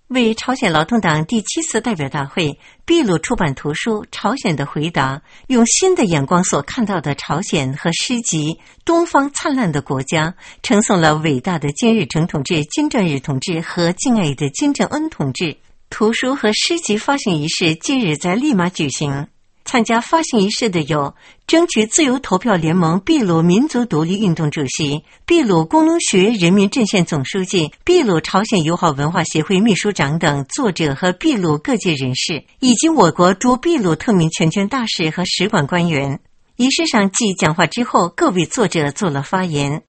为朝鲜劳动党第7次代表大会，秘鲁出版图书《朝鲜的回答》，用新的眼光所看到的朝鲜和诗集《东方灿烂的国家》，呈送了伟大的金日成同志、金正日同志和敬爱的金正恩同志。图书和诗集发行仪式近日在利马举行。参加发行仪式的有争取自由投票联盟秘鲁民族独立运动主席、秘鲁工农学人民阵线总书记、秘鲁朝鲜友好文化协会秘书长等作者和秘鲁各界人士，以及我国驻秘鲁特命全权大使和使馆官员。仪式上继讲话之后，各位作者做了发言。